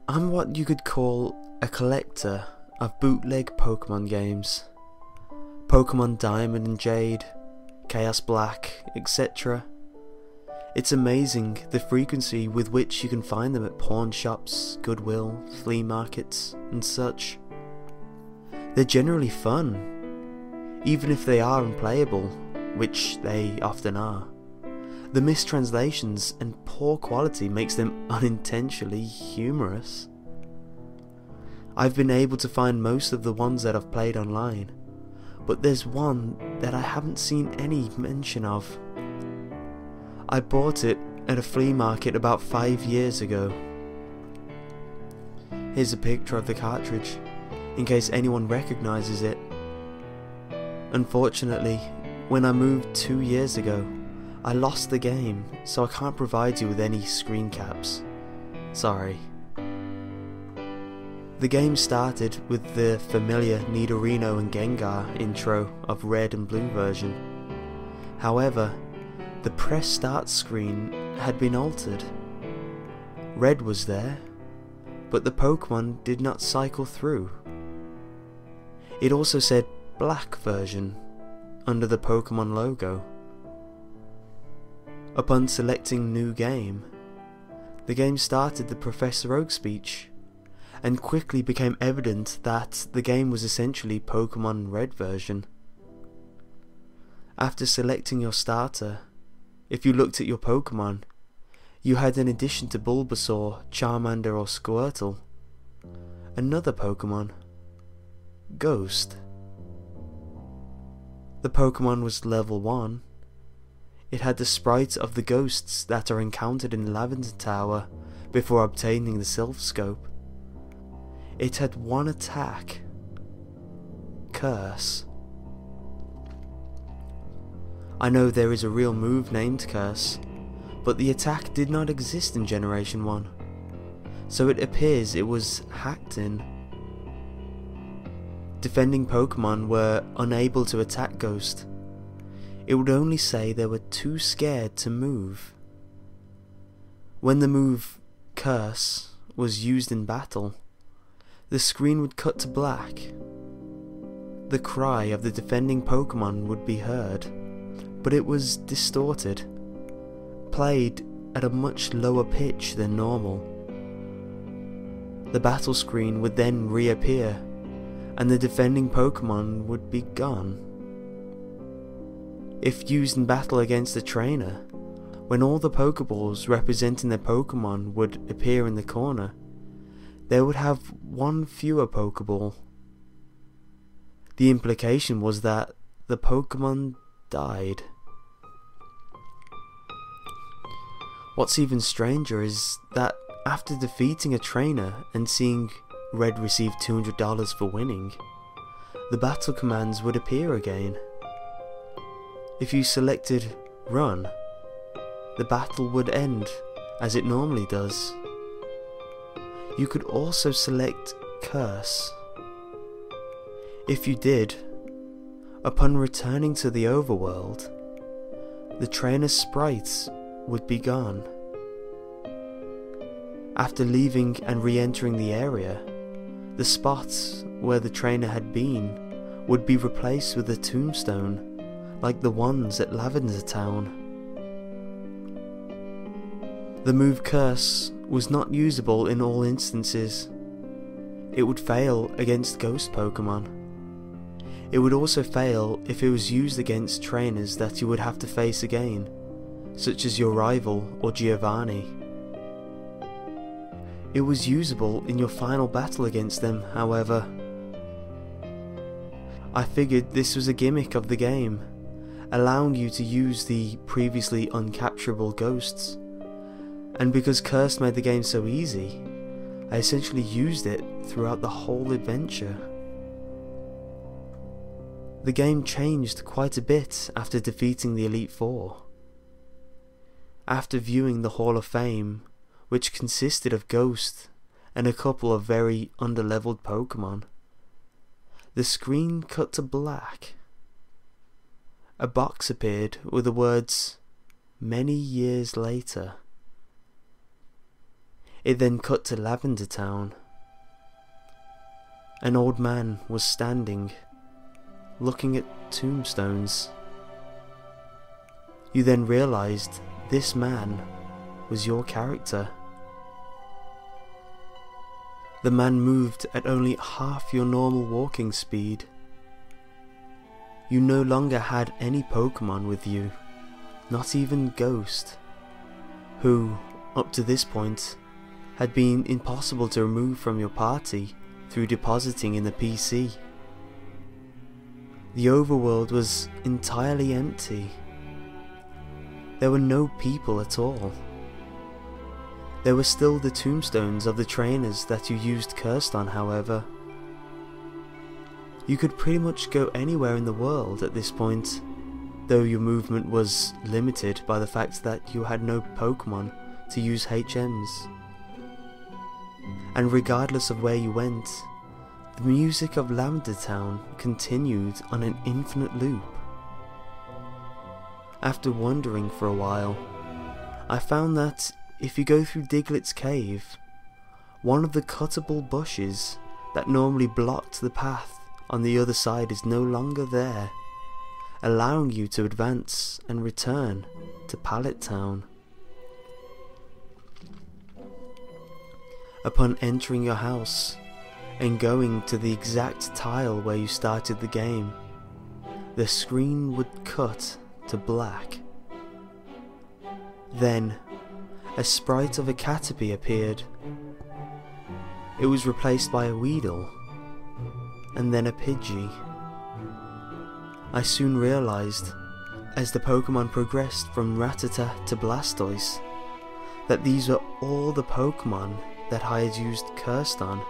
I'm what you could call a collector of bootleg Pokemon games. Pokemon Diamond and Jade, Chaos Black, etc. It's amazing the frequency with which you can find them at pawn shops, Goodwill, flea markets, and such. They're generally fun, even if they are unplayable, which they often are. The mistranslations and poor quality makes them unintentionally humorous. I've been able to find most of the ones that I've played online, but there's one that I haven't seen any mention of. I bought it at a flea market about 5 years ago. Here's a picture of the cartridge, in case anyone recognizes it. Unfortunately, when I moved 2 years ago, I lost the game, so I can't provide you with any screen caps. Sorry. The game started with the familiar Nidorino and Gengar intro of Red and Blue version. However, the press start screen had been altered. Red was there, but the Pokemon did not cycle through. It also said Black version under the Pokemon logo. Upon selecting New Game, the game started the Professor Oak speech, and quickly became evident that the game was essentially Pokemon Red version. After selecting your starter, if you looked at your Pokemon, you had in addition to Bulbasaur, Charmander or Squirtle, another Pokemon, Ghost. The Pokemon was level 1. It had the sprite of the ghosts that are encountered in Lavender Tower before obtaining the Silph Scope. It had one attack, Curse. I know there is a real move named Curse, but the attack did not exist in Generation 1, so it appears it was hacked in. Defending Pokemon were unable to attack Ghost. It would only say they were too scared to move. When the move Curse was used in battle, the screen would cut to black. The cry of the defending Pokemon would be heard, but it was distorted, played at a much lower pitch than normal. The battle screen would then reappear, and the defending Pokemon would be gone. If used in battle against a trainer, when all the Pokeballs representing their Pokemon would appear in the corner, they would have one fewer Pokeball. The implication was that the Pokemon died. What's even stranger is that after defeating a trainer and seeing Red receive $200 for winning, the battle commands would appear again. If you selected Run, the battle would end as it normally does. You could also select Curse. If you did, upon returning to the overworld, the trainer's sprites would be gone. After leaving and re-entering the area, the spots where the trainer had been would be replaced with a tombstone, like the ones at Lavender Town. The move Curse was not usable in all instances. It would fail against Ghost Pokemon. It would also fail if it was used against trainers that you would have to face again, such as your rival or Giovanni. It was usable in your final battle against them, however. I figured this was a gimmick of the game, allowing you to use the previously uncapturable ghosts, and because Curse made the game so easy, I essentially used it throughout the whole adventure. The game changed quite a bit after defeating the Elite Four. After viewing the Hall of Fame, which consisted of Ghost and a couple of very underleveled Pokemon, the screen cut to black. A box appeared with the words, "Many years later." It then cut to Lavender Town. An old man was standing, looking at tombstones. You then realised this man was your character. The man moved at only half your normal walking speed. You no longer had any Pokemon with you, not even Ghost, who, up to this point, had been impossible to remove from your party through depositing in the PC. The overworld was entirely empty. There were no people at all. There were still the tombstones of the trainers that you used Cursed on, however. You could pretty much go anywhere in the world at this point, though your movement was limited by the fact that you had no Pokemon to use HMs. And regardless of where you went, the music of Lavender Town continued on an infinite loop. After wandering for a while, I found that if you go through Diglett's cave, one of the cuttable bushes that normally blocked the path on the other side is no longer there, allowing you to advance and return to Pallet Town. Upon entering your house and going to the exact tile where you started the game, the screen would cut to black. Then, a sprite of a Caterpie appeared. It was replaced by a Weedle, and then a Pidgey. I soon realised, as the Pokemon progressed from Rattata to Blastoise, that these were all the Pokemon that I had used Cursed on.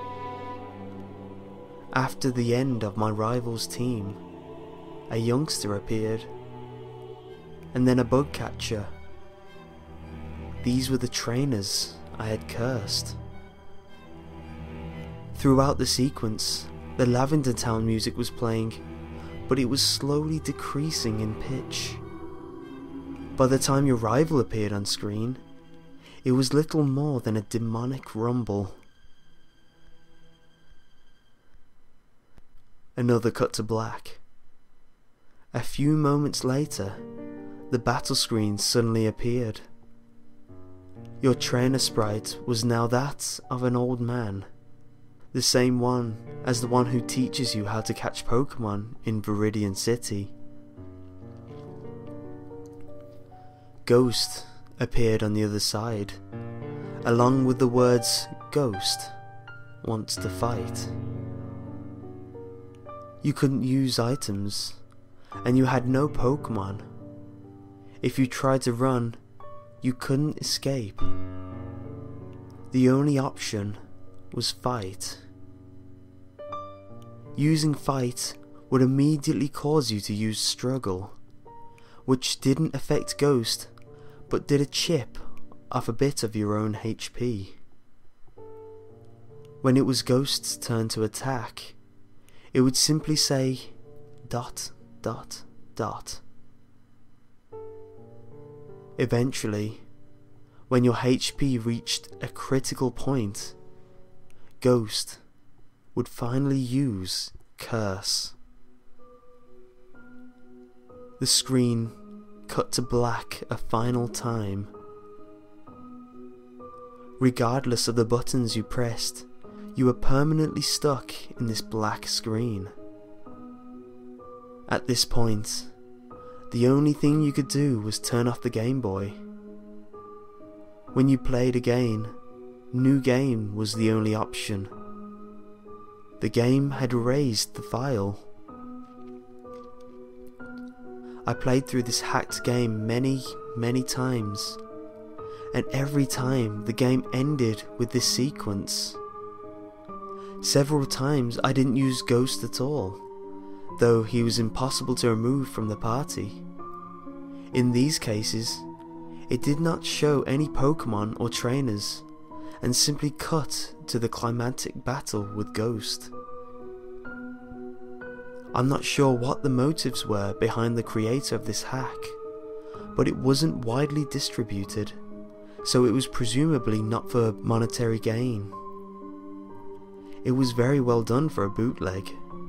After the end of my rival's team, a youngster appeared, and then a Bugcatcher. These were the trainers I had Cursed. Throughout the sequence, the Lavender Town music was playing, but it was slowly decreasing in pitch. By the time your rival appeared on screen, it was little more than a demonic rumble. Another cut to black. A few moments later, the battle screen suddenly appeared. Your trainer sprite was now that of an old man, the same one as the one who teaches you how to catch Pokemon in Viridian City. Ghost appeared on the other side, along with the words "Ghost wants to fight." You couldn't use items, and you had no Pokemon. If you tried to run, you couldn't escape. The only option was fight. Using fight would immediately cause you to use struggle, which didn't affect Ghost, but did a chip off a bit of your own HP. When it was Ghost's turn to attack, it would simply say ... Eventually, when your HP reached a critical point, Ghost would finally use Curse. The screen cut to black a final time. Regardless of the buttons you pressed, you were permanently stuck in this black screen. At this point, the only thing you could do was turn off the Game Boy. When you played again, New Game was the only option. The game had erased the file. I played through this hacked game many times, and every time the game ended with this sequence. Several times I didn't use Ghost at all, though he was impossible to remove from the party. In these cases, it did not show any Pokemon or trainers, and simply cut to the climactic battle with Ghost. I'm not sure what the motives were behind the creator of this hack, but it wasn't widely distributed, so it was presumably not for monetary gain. It was very well done for a bootleg.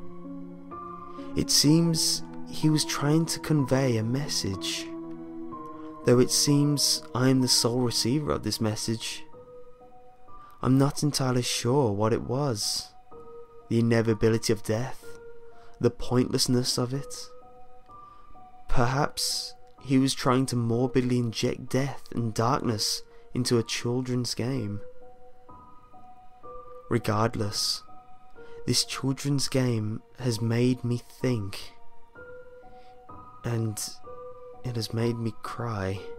It seems he was trying to convey a message, though it seems I am the sole receiver of this message. I'm not entirely sure what it was. The inevitability of death, the pointlessness of it. Perhaps he was trying to morbidly inject death and darkness into a children's game. Regardless, this children's game has made me think, and it has made me cry.